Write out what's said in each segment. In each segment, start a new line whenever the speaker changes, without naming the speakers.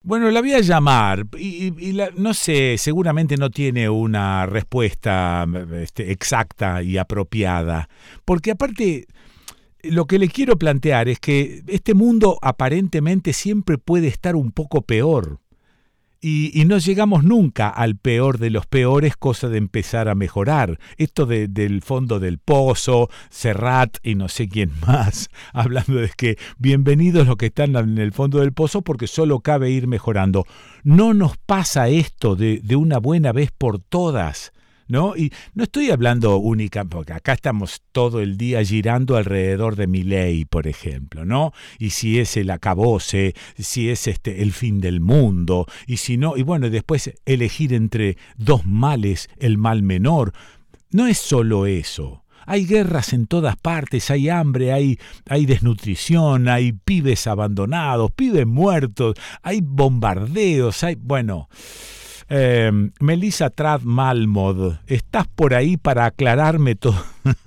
Bueno, la voy a llamar no sé, seguramente no tiene una respuesta exacta y apropiada, porque aparte lo que le quiero plantear es que este mundo aparentemente siempre puede estar un poco peor. Y no llegamos nunca al peor de los peores, cosa de empezar a mejorar. Esto del fondo del pozo, Serrat y no sé quién más, hablando de que bienvenidos los que están en el fondo del pozo porque solo cabe ir mejorando. No nos pasa esto de una buena vez por todas, ¿no? Y no estoy hablando única, porque acá estamos todo el día girando alrededor de Milei, por ejemplo, ¿no? Y si es el acabose, si es el fin del mundo, y si no, y bueno, después elegir entre dos males, el mal menor. No es solo eso. Hay guerras en todas partes, hay hambre, hay desnutrición, hay pibes abandonados, pibes muertos, hay bombardeos, bueno... Melissa Trad Malmod, ¿estás por ahí para aclararme todo?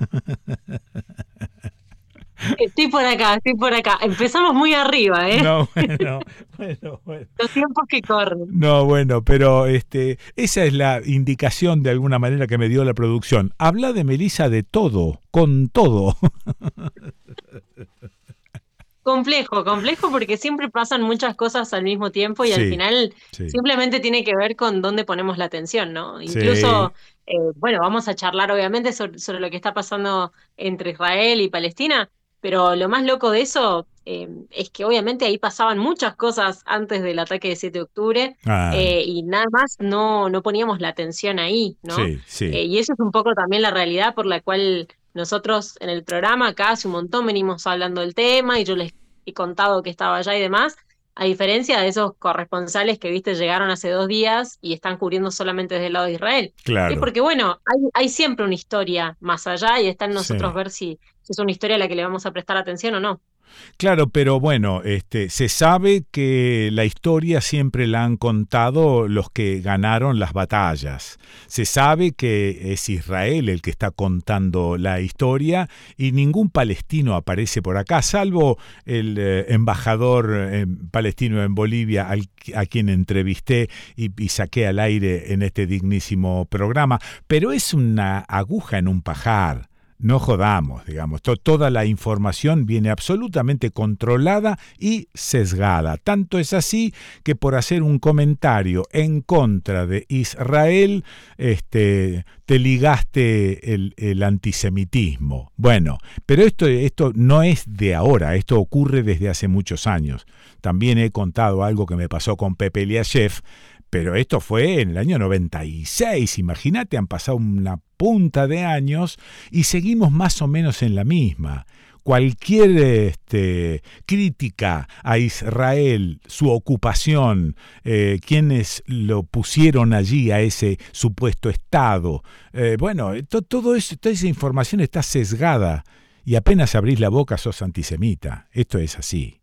Estoy por acá. Empezamos muy arriba, ¿eh?
No, bueno.
Los tiempos que corren.
No, bueno, pero esa es la indicación de alguna manera que me dio la producción. Habla de Melissa de todo, con todo.
Complejo porque siempre pasan muchas cosas al mismo tiempo y al
Sí,
final
sí,
simplemente tiene que ver con dónde ponemos la atención, ¿no?
sí,
Incluso, bueno, vamos a charlar obviamente sobre lo que está pasando entre Israel y Palestina, pero lo más loco de eso es que obviamente ahí pasaban muchas cosas antes del ataque de 7 de octubre
ah,
y nada más no poníamos la atención ahí, ¿no?
sí,
Y eso es un poco también la realidad por la cual nosotros en el programa acá hace un montón venimos hablando del tema y yo les he contado que estaba allá y demás, a diferencia de esos corresponsales que, viste, llegaron hace 2 días y están cubriendo solamente desde el lado de Israel. Es
claro,
porque, bueno, hay siempre una historia más allá y está en nosotros
sí.
ver si es una historia a la que le vamos a prestar atención o no.
Claro, pero bueno, se sabe que la historia siempre la han contado los que ganaron las batallas. Se sabe que es Israel el que está contando la historia y ningún palestino aparece por acá, salvo el embajador palestino en Bolivia a quien entrevisté y saqué al aire en este dignísimo programa. Pero es una aguja en un pajar. No jodamos, digamos. Toda la información viene absolutamente controlada y sesgada. Tanto es así que por hacer un comentario en contra de Israel, te ligaste el antisemitismo. Bueno, pero esto no es de ahora, esto ocurre desde hace muchos años. También he contado algo que me pasó con Pepe Eliashev, pero esto fue en el año 96, imagínate, han pasado una punta de años y seguimos más o menos en la misma. Cualquier crítica a Israel, su ocupación, quienes lo pusieron allí a ese supuesto Estado, todo eso, toda esa información está sesgada y apenas abrís la boca sos antisemita. Esto es así.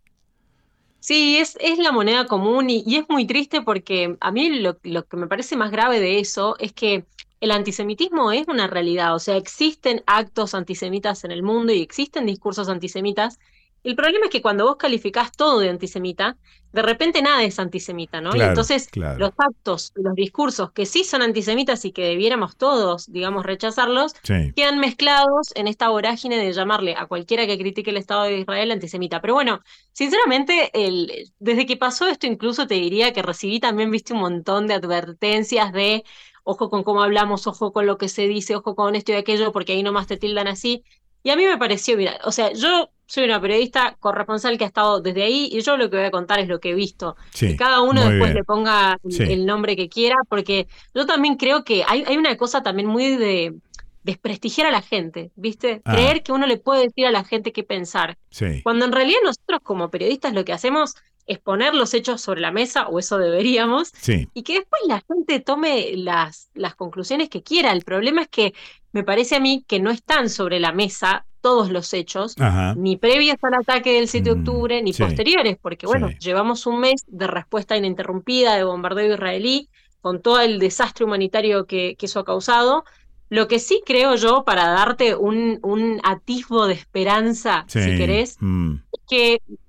Sí, es la moneda común y es muy triste porque a mí lo que me parece más grave de eso es que el antisemitismo es una realidad, o sea, existen actos antisemitas en el mundo y existen discursos antisemitas. El problema es que cuando vos calificás todo de antisemita, de repente nada es antisemita, ¿no? Y
Claro,
entonces los
claro.
actos, los discursos que sí son antisemitas y que debiéramos todos, digamos, rechazarlos,
Sí.
quedan mezclados en esta vorágine de llamarle a cualquiera que critique el Estado de Israel antisemita. Pero bueno, sinceramente, desde que pasó esto, incluso te diría que recibí también, viste, un montón de advertencias de ojo con cómo hablamos, ojo con lo que se dice, ojo con esto y aquello, porque ahí nomás te tildan así. Y a mí me pareció, mira, o sea, yo soy una periodista corresponsal que ha estado desde ahí y yo lo que voy a contar es lo que he visto. Que
Sí,
cada uno
muy
después le
bien.
ponga
Sí.
el nombre que quiera, porque yo también creo que hay una cosa también muy de desprestigiar a la gente, ¿viste?
Ah,
Creer que uno le puede decir a la gente qué pensar.
sí,
Cuando en realidad nosotros como periodistas lo que hacemos es poner los hechos sobre la mesa, o eso deberíamos,
sí.
y que después la gente tome las conclusiones que quiera. El problema es que me parece a mí que no están sobre la mesa todos los hechos,
Ajá.
ni previos al ataque del 7 de octubre, ni
Sí,
posteriores, porque bueno,
sí.
llevamos un mes de respuesta ininterrumpida de bombardeo israelí, con todo el desastre humanitario que eso ha causado. Lo que sí creo yo, para darte un atisbo de esperanza, si
Sí.
querés, que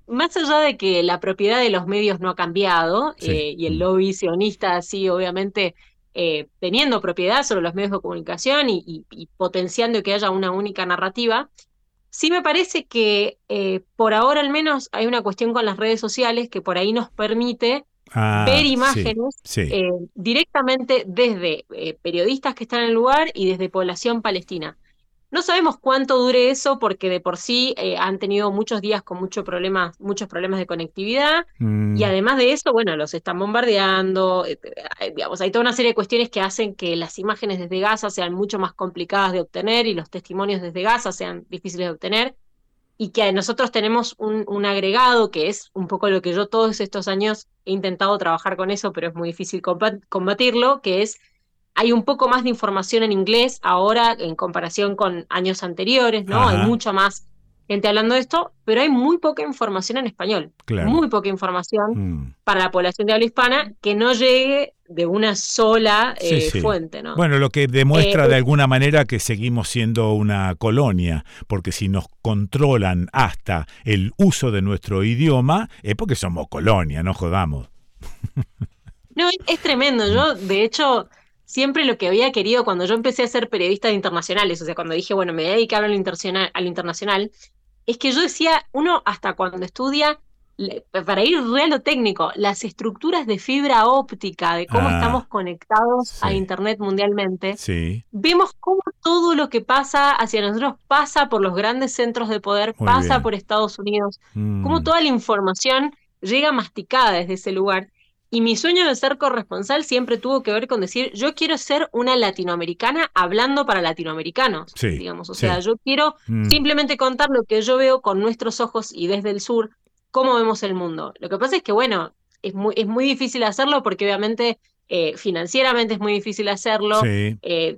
más allá de que la propiedad de los medios no ha cambiado,
Sí.
y el lobby sionista sí, obviamente, teniendo propiedad sobre los medios de comunicación y potenciando que haya una única narrativa, sí me parece que por ahora al menos hay una cuestión con las redes sociales que por ahí nos permite ver
Sí,
imágenes
sí.
directamente desde periodistas que están en el lugar y desde población palestina. No sabemos cuánto dure eso porque de por sí han tenido muchos días con muchos problemas de conectividad y
Mm,
además de eso, bueno, los están bombardeando, digamos, hay toda una serie de cuestiones que hacen que las imágenes desde Gaza sean mucho más complicadas de obtener y los testimonios desde Gaza sean difíciles de obtener y que nosotros tenemos un agregado que es un poco lo que yo todos estos años he intentado trabajar con eso, pero es muy difícil combatirlo, que es hay un poco más de información en inglés ahora en comparación con años anteriores, ¿no? Hay
ajá,
mucha más gente hablando de esto, pero hay muy poca información en español,
claro.
muy poca información
Mm.
para la población de habla hispana que no llegue de una sola
Sí, sí.
fuente, ¿no?
Bueno, lo que
Eh,
demuestra de alguna manera que seguimos siendo una colonia, porque si nos controlan hasta el uso de nuestro idioma, es porque somos colonia, no jodamos.
No, es tremendo.
Mm.
Yo, de hecho, siempre lo que había querido cuando yo empecé a ser periodista de internacionales, o sea, cuando dije, bueno, me voy a dedicar a lo internacional, es que yo decía, uno hasta cuando estudia, para ir real lo técnico, las estructuras de fibra óptica, de cómo estamos
Ah,
conectados a
sí,
Internet mundialmente,
sí,
vemos cómo todo lo que pasa hacia nosotros pasa por los grandes centros de poder,
muy
pasa
bien.
por Estados Unidos, cómo
Mm,
toda la información llega masticada desde ese lugar. Y mi sueño de ser corresponsal siempre tuvo que ver con decir, yo quiero ser una latinoamericana hablando para latinoamericanos,
sí,
digamos. O sea,
sí.
yo quiero
Mm,
simplemente contar lo que yo veo con nuestros ojos y desde el sur, cómo vemos el mundo. Lo que pasa es que, bueno, es muy difícil hacerlo porque obviamente financieramente es muy difícil hacerlo.
sí.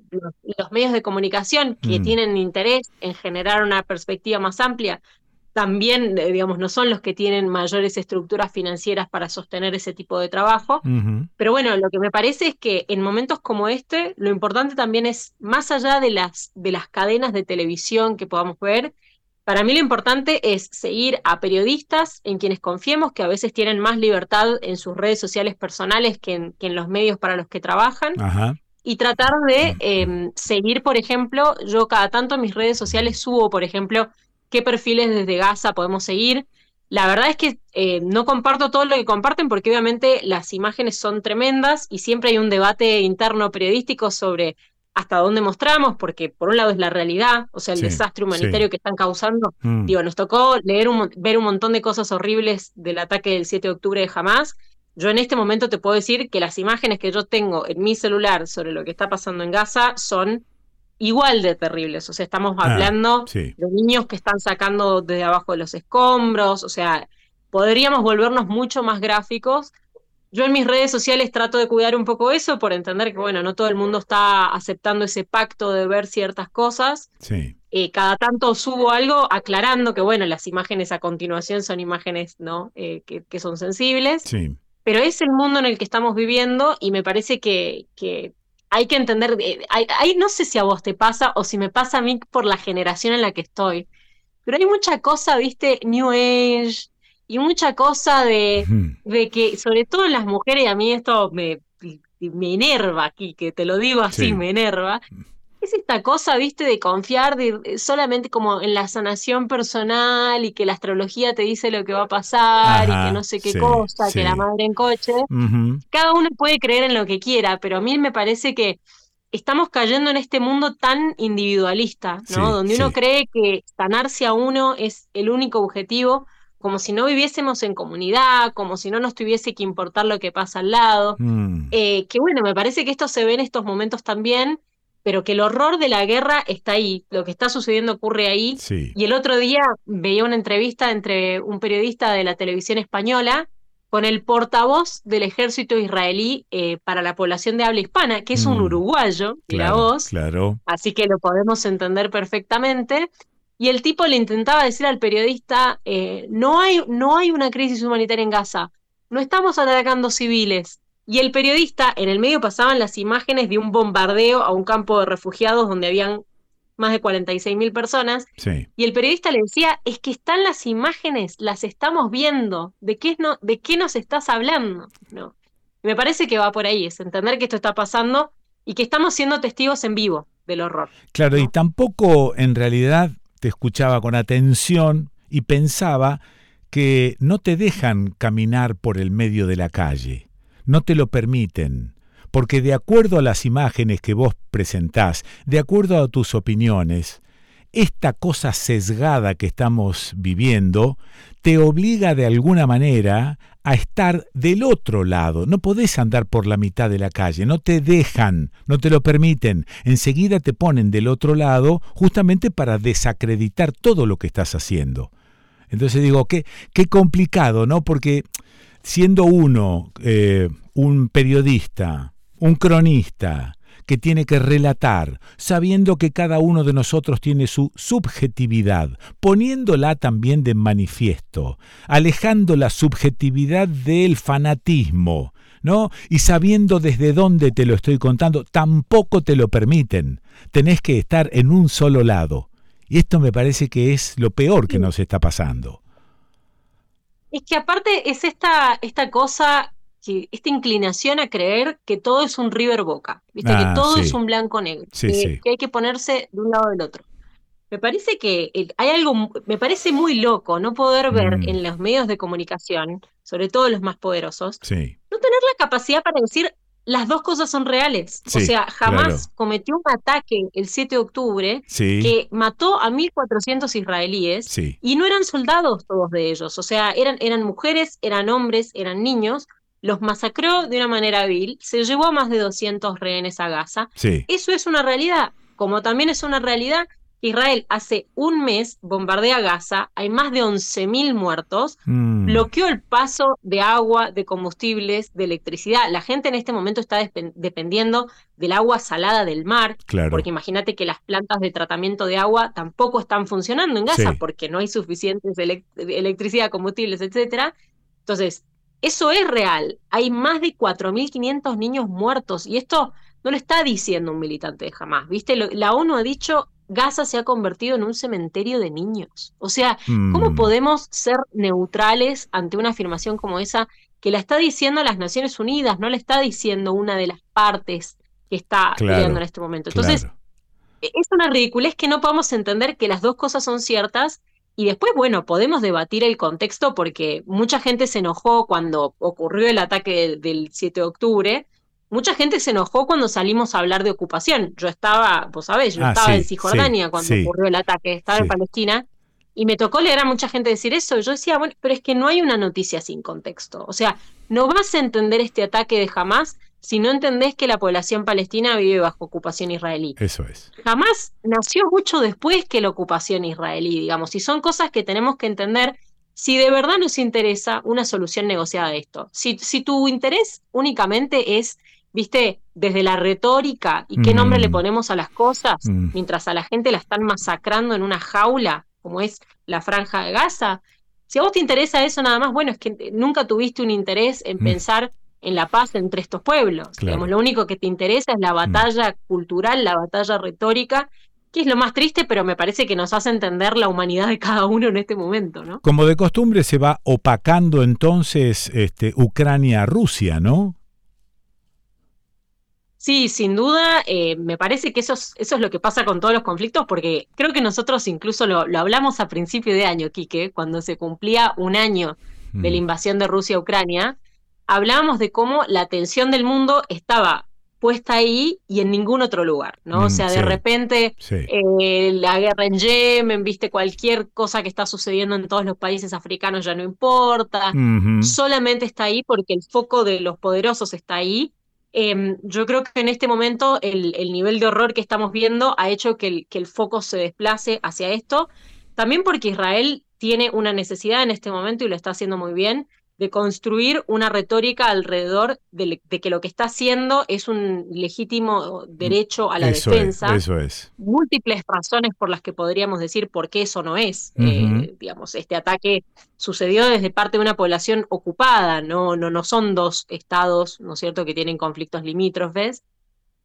Los medios de comunicación que
Mm,
tienen interés en generar una perspectiva más amplia también, digamos, no son los que tienen mayores estructuras financieras para sostener ese tipo de trabajo.
ujú,
Pero bueno, lo que me parece es que en momentos como este, lo importante también es, más allá de las cadenas de televisión que podamos ver, para mí lo importante es seguir a periodistas en quienes confiemos, que a veces tienen más libertad en sus redes sociales personales que en los medios para los que trabajan,
ajá.
y tratar de seguir, por ejemplo, yo cada tanto en mis redes sociales subo, por ejemplo, qué perfiles desde Gaza podemos seguir. La verdad es que no comparto todo lo que comparten porque obviamente las imágenes son tremendas y siempre hay un debate interno periodístico sobre hasta dónde mostramos, porque por un lado es la realidad, o sea, el
Sí,
desastre
sí.
humanitario que están causando.
Mm,
Digo, nos tocó ver un montón de cosas horribles del ataque del 7 de octubre de Hamas. Yo en este momento te puedo decir que las imágenes que yo tengo en mi celular sobre lo que está pasando en Gaza son igual de terribles. O sea, estamos
ah,
hablando
sí.
de niños que están sacando desde abajo de los escombros. O sea, podríamos volvernos mucho más gráficos. Yo en mis redes sociales trato de cuidar un poco eso por entender que, bueno, no todo el mundo está aceptando ese pacto de ver ciertas cosas.
Sí,
Cada tanto subo algo aclarando que, bueno, las imágenes a continuación son imágenes, ¿no? Que son sensibles,
sí.
pero es el mundo en el que estamos viviendo y me parece que hay que entender, no sé si a vos te pasa o si me pasa a mí por la generación en la que estoy, pero hay mucha cosa, viste, New Age y mucha cosa
Ujú,
de que, sobre todo en las mujeres, y a mí esto me enerva aquí, que te lo digo así,
sí.
me enerva, es esta cosa, viste, de confiar solamente como en la sanación personal y que la astrología te dice lo que va a pasar y que no
Ajá,
sé qué
sí,
cosa, que la
sí.
madre en coche.
Ujú,
Cada uno puede creer en lo que quiera, pero a mí me parece que estamos cayendo en este mundo tan individualista, ¿no?
sí,
Donde uno
sí.
cree que sanarse a uno es el único objetivo, como si no viviésemos en comunidad, como si no nos tuviese que importar lo que pasa al lado.
Mm,
Que bueno, me parece que esto se ve en estos momentos también, pero que el horror de la guerra está ahí, lo que está sucediendo ocurre ahí.
sí.
Y el otro día veía una entrevista entre un periodista de la televisión española con el portavoz del ejército israelí para la población de habla hispana, que es un
Mm,
uruguayo, mira
claro,
vos,
claro.
así que lo podemos entender perfectamente. Y el tipo le intentaba decir al periodista, no hay una crisis humanitaria en Gaza, no estamos atacando civiles. Y el periodista, en el medio pasaban las imágenes de un bombardeo a un campo de refugiados donde habían más de 46.000 personas,
Sí.
y el periodista le decía, es que están las imágenes, las estamos viendo, ¿de qué nos estás hablando? ¿No? Me parece que va por ahí, es entender que esto está pasando y que estamos siendo testigos en vivo del horror,
Claro, y
¿no?
tampoco en realidad te escuchaba con atención y pensaba que no te dejan caminar por el medio de la calle, no te lo permiten, porque de acuerdo a las imágenes que vos presentás, de acuerdo a tus opiniones, esta cosa sesgada que estamos viviendo te obliga de alguna manera a estar del otro lado. No podés andar por la mitad de la calle, no te dejan, no te lo permiten. Enseguida te ponen del otro lado justamente para desacreditar todo lo que estás haciendo. Entonces digo, qué complicado, ¿no? Porque siendo uno un periodista, un cronista, que tiene que relatar, sabiendo que cada uno de nosotros tiene su subjetividad, poniéndola también de manifiesto, alejando la subjetividad del fanatismo, ¿no? Y sabiendo desde dónde te lo estoy contando, tampoco te lo permiten. Tenés que estar en un solo lado. Y esto me parece que es lo peor que nos está pasando.
Es que aparte es esta cosa, esta inclinación a creer que todo es un River Boca, ¿viste? Que
Ah,
todo es
sí,
un blanco-negro,
sí, sí.
que hay que ponerse de un lado del otro. Me parece que hay algo, me parece muy loco no poder ver
Mm,
en los medios de comunicación, sobre todo los más poderosos,
sí,
no tener la capacidad para decir las dos cosas son reales. O
sí,
sea,
claro.
jamás cometió un ataque el 7 de octubre
Sí,
que mató a 1.400 israelíes
sí,
y no eran soldados todos de ellos. O sea, eran mujeres, eran hombres, eran niños. Los masacró de una manera vil, se llevó a más de 200 rehenes a Gaza.
sí.
Eso es una realidad, como también es una realidad Israel hace un mes bombardea Gaza, hay más de 11.000 muertos,
Mm,
bloqueó el paso de agua, de combustibles, de electricidad. La gente en este momento está dependiendo del agua salada del mar, porque
claro.
imagínate que las plantas de tratamiento de agua tampoco están funcionando en Gaza
Sí.
porque no hay suficientes electricidad, combustibles, etcétera. Entonces, eso es real. Hay más de 4.500 niños muertos y esto no lo está diciendo un militante de Hamas, ¿viste? La ONU ha dicho, Gaza se ha convertido en un cementerio de niños. O sea, ¿cómo
Mm,
podemos ser neutrales ante una afirmación como esa que la está diciendo las Naciones Unidas, no la está diciendo una de las partes que está peleando en
claro,
este momento? Entonces,
claro.
es una ridiculez que no podamos entender que las dos cosas son ciertas y después, bueno, podemos debatir el contexto porque mucha gente se enojó cuando ocurrió el ataque del 7 de octubre. Mucha gente se enojó cuando salimos a hablar de ocupación. Yo estaba, vos sabés, yo
Ah,
estaba en
sí, sí,
Cisjordania cuando
sí,
ocurrió el ataque, estaba en
sí.
Palestina, y me tocó leer a mucha gente decir eso. Yo decía, bueno, pero es que no hay una noticia sin contexto. O sea, no vas a entender este ataque de Hamas si no entendés que la población palestina vive bajo ocupación israelí.
Eso es.
Jamás nació mucho después que la ocupación israelí, digamos, y son cosas que tenemos que entender si de verdad nos interesa una solución negociada de esto. Si tu interés únicamente es, viste, desde la retórica y qué nombre le
Mm,
ponemos a las cosas,
mm,
mientras a la gente la están masacrando en una jaula, como es la Franja de Gaza, si a vos te interesa eso nada más, bueno, es que nunca tuviste un interés en
mm,
pensar en la paz entre estos pueblos. Digamos,
claro.
lo único que te interesa es la
Mm.
batalla cultural, la batalla retórica, que es lo más triste, pero me parece que nos hace entender la humanidad de cada uno en este momento, ¿no?
Como de costumbre se va opacando entonces Ucrania a Rusia, ¿no?
Sí, sin duda, me parece que eso es lo que pasa con todos los conflictos, porque creo que nosotros incluso lo hablamos a principio de año, Quique, cuando se cumplía un año de la
Mm,
invasión de Rusia a Ucrania, hablábamos de cómo la atención del mundo estaba puesta ahí y en ningún otro lugar, ¿no? O sea, de
sí,
repente
sí.
la guerra en Yemen, viste, cualquier cosa que está sucediendo en todos los países africanos ya no importa,
Ujú,
solamente está ahí porque el foco de los poderosos está ahí. Yo creo que en este momento el nivel de horror que estamos viendo ha hecho que el foco se desplace hacia esto, también porque Israel tiene una necesidad en este momento y lo está haciendo muy bien de construir una retórica alrededor de que lo que está haciendo es un legítimo
mm,
derecho a la
eso es,
defensa,
eso es.
múltiples razones por las que podríamos decir por qué eso no es.
Ujú,
Digamos, este ataque sucedió desde parte de una población ocupada, no son dos estados, ¿no es cierto?, que tienen conflictos limítrofes.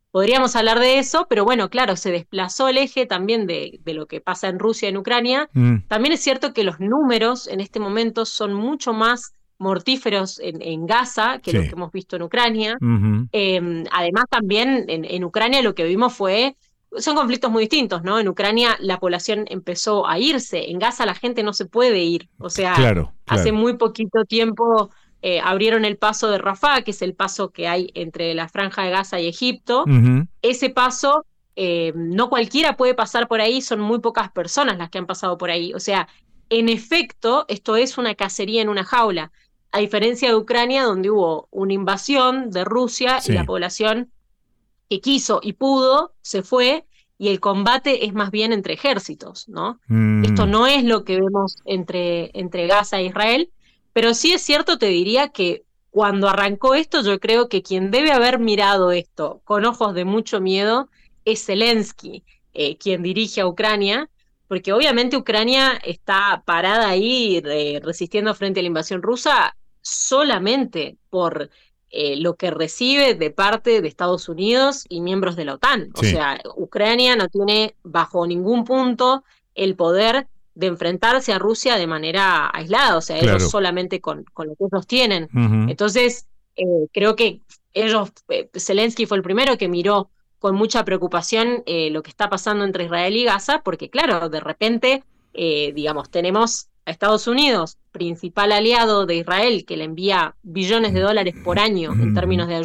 podríamos hablar de eso, pero bueno, claro, se desplazó el eje también de lo que pasa en Rusia y en Ucrania.
Mm,
También es cierto que los números en este momento son mucho más mortíferos en Gaza que lo
sí.
que hemos visto en Ucrania.
Ujú,
Además, también en Ucrania lo que vimos son conflictos muy distintos, ¿no? En Ucrania la población empezó a irse, en Gaza la gente no se puede ir, o sea,
claro,
hace
claro.
muy poquito tiempo abrieron el paso de Rafah, que es el paso que hay entre la Franja de Gaza y Egipto.
Ujú,
Ese paso, no cualquiera puede pasar por ahí, son muy pocas personas las que han pasado por ahí, o sea, en efecto, esto es una cacería en una jaula a diferencia de Ucrania, donde hubo una invasión de Rusia y la
sí.
población que quiso y pudo se fue, y el combate es más bien entre ejércitos, ¿no? Esto
Mm,
no es lo que vemos entre Gaza e Israel, pero sí es cierto, te diría que cuando arrancó esto, yo creo que quien debe haber mirado esto con ojos de mucho miedo es Zelensky, quien dirige a Ucrania, porque obviamente Ucrania está parada ahí resistiendo frente a la invasión rusa solamente por lo que recibe de parte de Estados Unidos y miembros de la OTAN. O
sí,
sea, Ucrania no tiene bajo ningún punto el poder de enfrentarse a Rusia de manera aislada, o sea, ellos
claro.
solamente con lo que ellos tienen.
Ujú,
Entonces, creo que Zelensky fue el primero que miró con mucha preocupación lo que está pasando entre Israel y Gaza, porque claro, de repente, digamos, tenemos a Estados Unidos, principal aliado de Israel, que le envía billones de dólares por año en términos
ujú,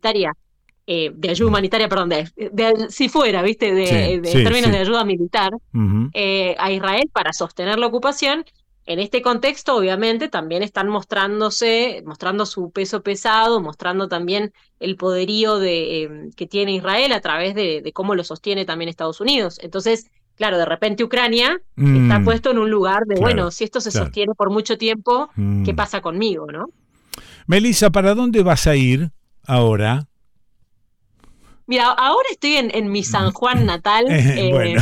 de ayuda humanitaria, perdón, si fuera, ¿viste?
sí,
En
sí,
términos
sí.
de ayuda militar,
Ujú,
a Israel para sostener la ocupación. En este contexto, obviamente, también están mostrando su peso pesado, mostrando también el poderío que tiene Israel a través de cómo lo sostiene también Estados Unidos. Entonces, claro, de repente Ucrania está
mm,
puesto en un lugar de, bueno,
claro,
si esto se
claro.
sostiene por mucho tiempo, ¿qué
Mm.
pasa conmigo, no?
Melissa, ¿para dónde vas a ir ahora?
Mira, ahora estoy en mi San Juan natal.
Bueno.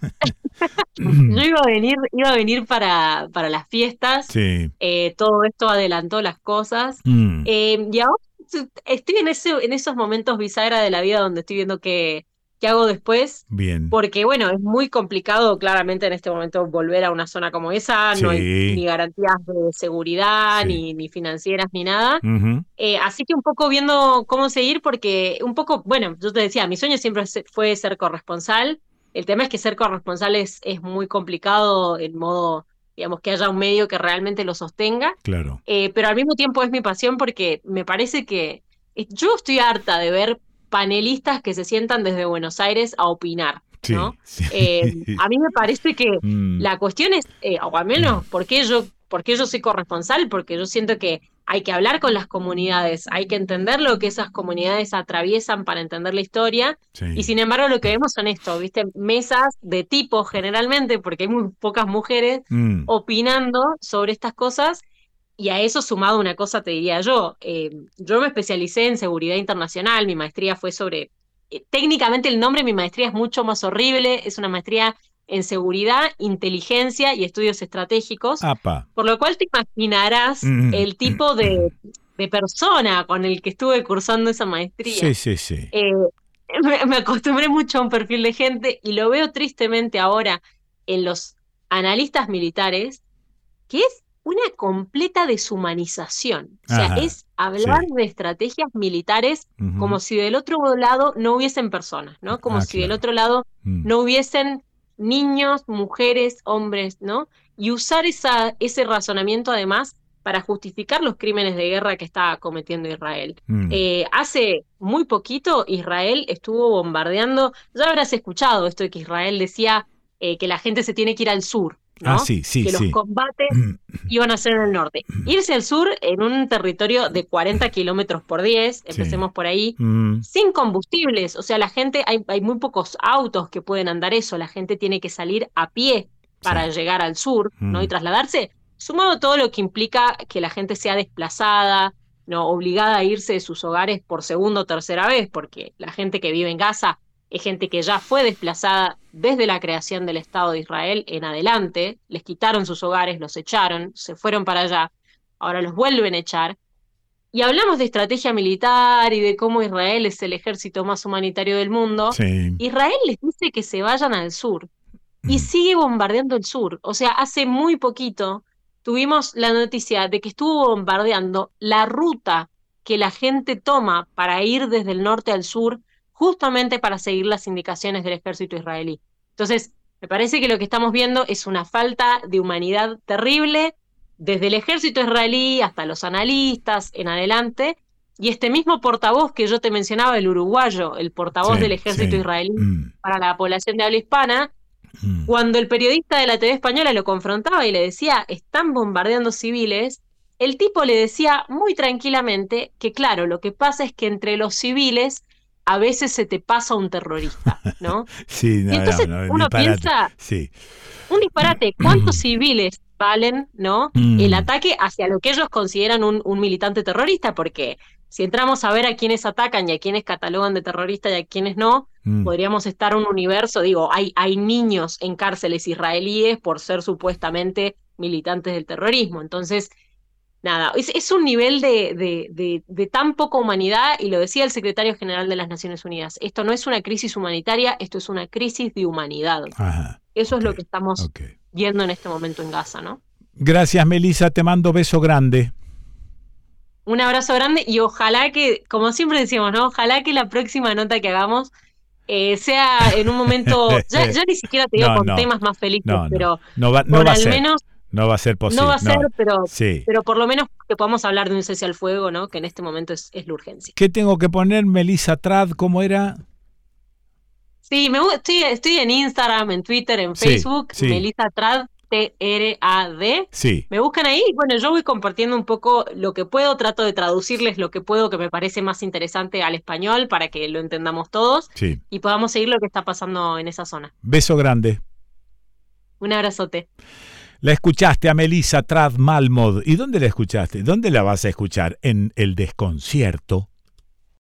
Yo iba a venir para las fiestas,
Sí.
todo esto adelantó las cosas,
Mm,
y ahora estoy en esos momentos bisagra de la vida donde estoy viendo qué hago después,
bien.
porque bueno, es muy complicado claramente en este momento volver a una zona como esa, no hay
Sí,
ni garantías de seguridad,
sí.
ni financieras, ni nada.
Ujú,
Así que un poco viendo cómo seguir, porque un poco, bueno, yo te decía, mi sueño siempre fue ser corresponsal. El tema es que ser corresponsal es muy complicado en modo, digamos, que haya un medio que realmente lo sostenga,
claro.
pero al mismo tiempo es mi pasión porque me parece que yo estoy harta de ver panelistas que se sientan desde Buenos Aires a opinar,
Sí,
¿no?
sí.
A mí me parece que
Mm,
la cuestión es, o al menos, ¿por qué yo soy corresponsal? Porque yo siento que hay que hablar con las comunidades, hay que entender lo que esas comunidades atraviesan para entender la historia. Y
sí.
sin embargo, lo que vemos son esto, ¿viste? Mesas de tipos generalmente, porque hay muy pocas mujeres
Mm,
opinando sobre estas cosas. Y a eso sumado una cosa, te diría yo me especialicé en seguridad internacional, mi maestría fue técnicamente el nombre de mi maestría es mucho más horrible, es una maestría en seguridad, inteligencia y estudios estratégicos,
apa.
por lo cual te imaginarás
Mm,
el tipo de persona con el que estuve cursando esa
sí,
maestría.
sí, sí.
Eh, me acostumbré mucho a un perfil de gente y lo veo tristemente ahora en los analistas militares, que es una completa deshumanización. O sea,
Ajá.
es hablar
Sí.
de estrategias militares
Ujú.
como si del otro lado no hubiesen personas, ¿no? Como
Ah,
si del
claro.
otro lado
Mm,
no hubiesen niños, mujeres, hombres, ¿no? Y usar ese razonamiento además para justificar los crímenes de guerra que está cometiendo Israel.
mm.
Hace muy poquito Israel estuvo bombardeando, ya habrás escuchado esto de que Israel decía que la gente se tiene que ir al sur,
Ah,
¿no?
sí, sí,
Que los
sí.
combates iban a ser en el norte. Irse al sur en un territorio de 40 kilómetros por 10,
Sí.
empecemos por ahí,
Mm,
sin combustibles. O sea, hay muy pocos autos que pueden andar eso. La gente tiene que salir a pie para
sí.
llegar al sur, ¿no? Y
Mm,
trasladarse. Sumado todo lo que implica que la gente sea desplazada, ¿no? Obligada a irse de sus hogares por segunda o tercera vez, porque la gente que vive en Gaza es gente que ya fue desplazada desde la creación del Estado de Israel en adelante, les quitaron sus hogares, los echaron, se fueron para allá, ahora los vuelven a echar. y hablamos de estrategia militar y de cómo Israel es el ejército más humanitario del mundo,
Sí.
Israel les dice que se vayan al sur y
Mm.
sigue bombardeando el sur. O sea, hace muy poquito tuvimos la noticia de que estuvo bombardeando la ruta que la gente toma para ir desde el norte al sur, justamente para seguir las indicaciones del ejército israelí. Entonces, me parece que lo que estamos viendo es una falta de humanidad terrible, desde el ejército israelí hasta los analistas en adelante, y este mismo portavoz que yo te mencionaba, el uruguayo, el portavoz del
Sí,
ejército
sí.
israelí
Mm.
para la población de habla hispana,
Mm.
cuando el periodista de la TV española lo confrontaba y le decía, están bombardeando civiles, el tipo le decía muy tranquilamente que claro, lo que pasa es que entre los civiles a veces se te pasa un terrorista, ¿no?
Sí,
Y
no, no,
entonces
no,
uno
disparate.
piensa,
Sí.
un disparate, ¿cuántos civiles valen, ¿no? El
Mm.
ataque hacia lo que ellos consideran un militante terrorista, porque si entramos a ver a quiénes atacan y a quiénes catalogan de terrorista y a quiénes no,
Mm.
podríamos estar en un universo, digo, hay niños en cárceles israelíes por ser supuestamente militantes del terrorismo. Entonces, nada, es un nivel de tan poca humanidad, y lo decía el secretario general de las Naciones Unidas, esto no es una crisis humanitaria, esto es una crisis de humanidad.
Ajá.
Eso es
Ok,
lo que estamos
ok.
viendo en este momento en Gaza, ¿no?
Gracias, Melissa, te mando beso grande.
Un abrazo grande y ojalá que, como siempre decimos, ¿no? Ojalá que la próxima nota que hagamos sea en un momento, ya ni siquiera te digo
No,
con
no,
temas más felices,
no, no.
pero
No
con
va a
al
ser.
menos,
No va a ser
no va
posible.
a ser,
No.
pero,
Sí.
pero por lo menos que podamos hablar de un cese al fuego, ¿no? Que en este momento es la urgencia.
¿Qué tengo que poner, Melissa Trad? ¿Cómo era?
Sí, estoy en Instagram, en Twitter, en
Sí,
Facebook,
sí,
Melissa Trad, Trad.
sí.
Me buscan ahí y bueno, yo voy compartiendo un poco lo que puedo, trato de traducirles lo que puedo que me parece más interesante al español para que lo entendamos todos
Sí.
y podamos seguir lo que está pasando en esa zona.
Beso grande.
Un abrazote.
La escuchaste a Melissa Trad Malmod. ¿Y dónde la escuchaste? ¿Dónde la vas a escuchar? En El Desconcierto.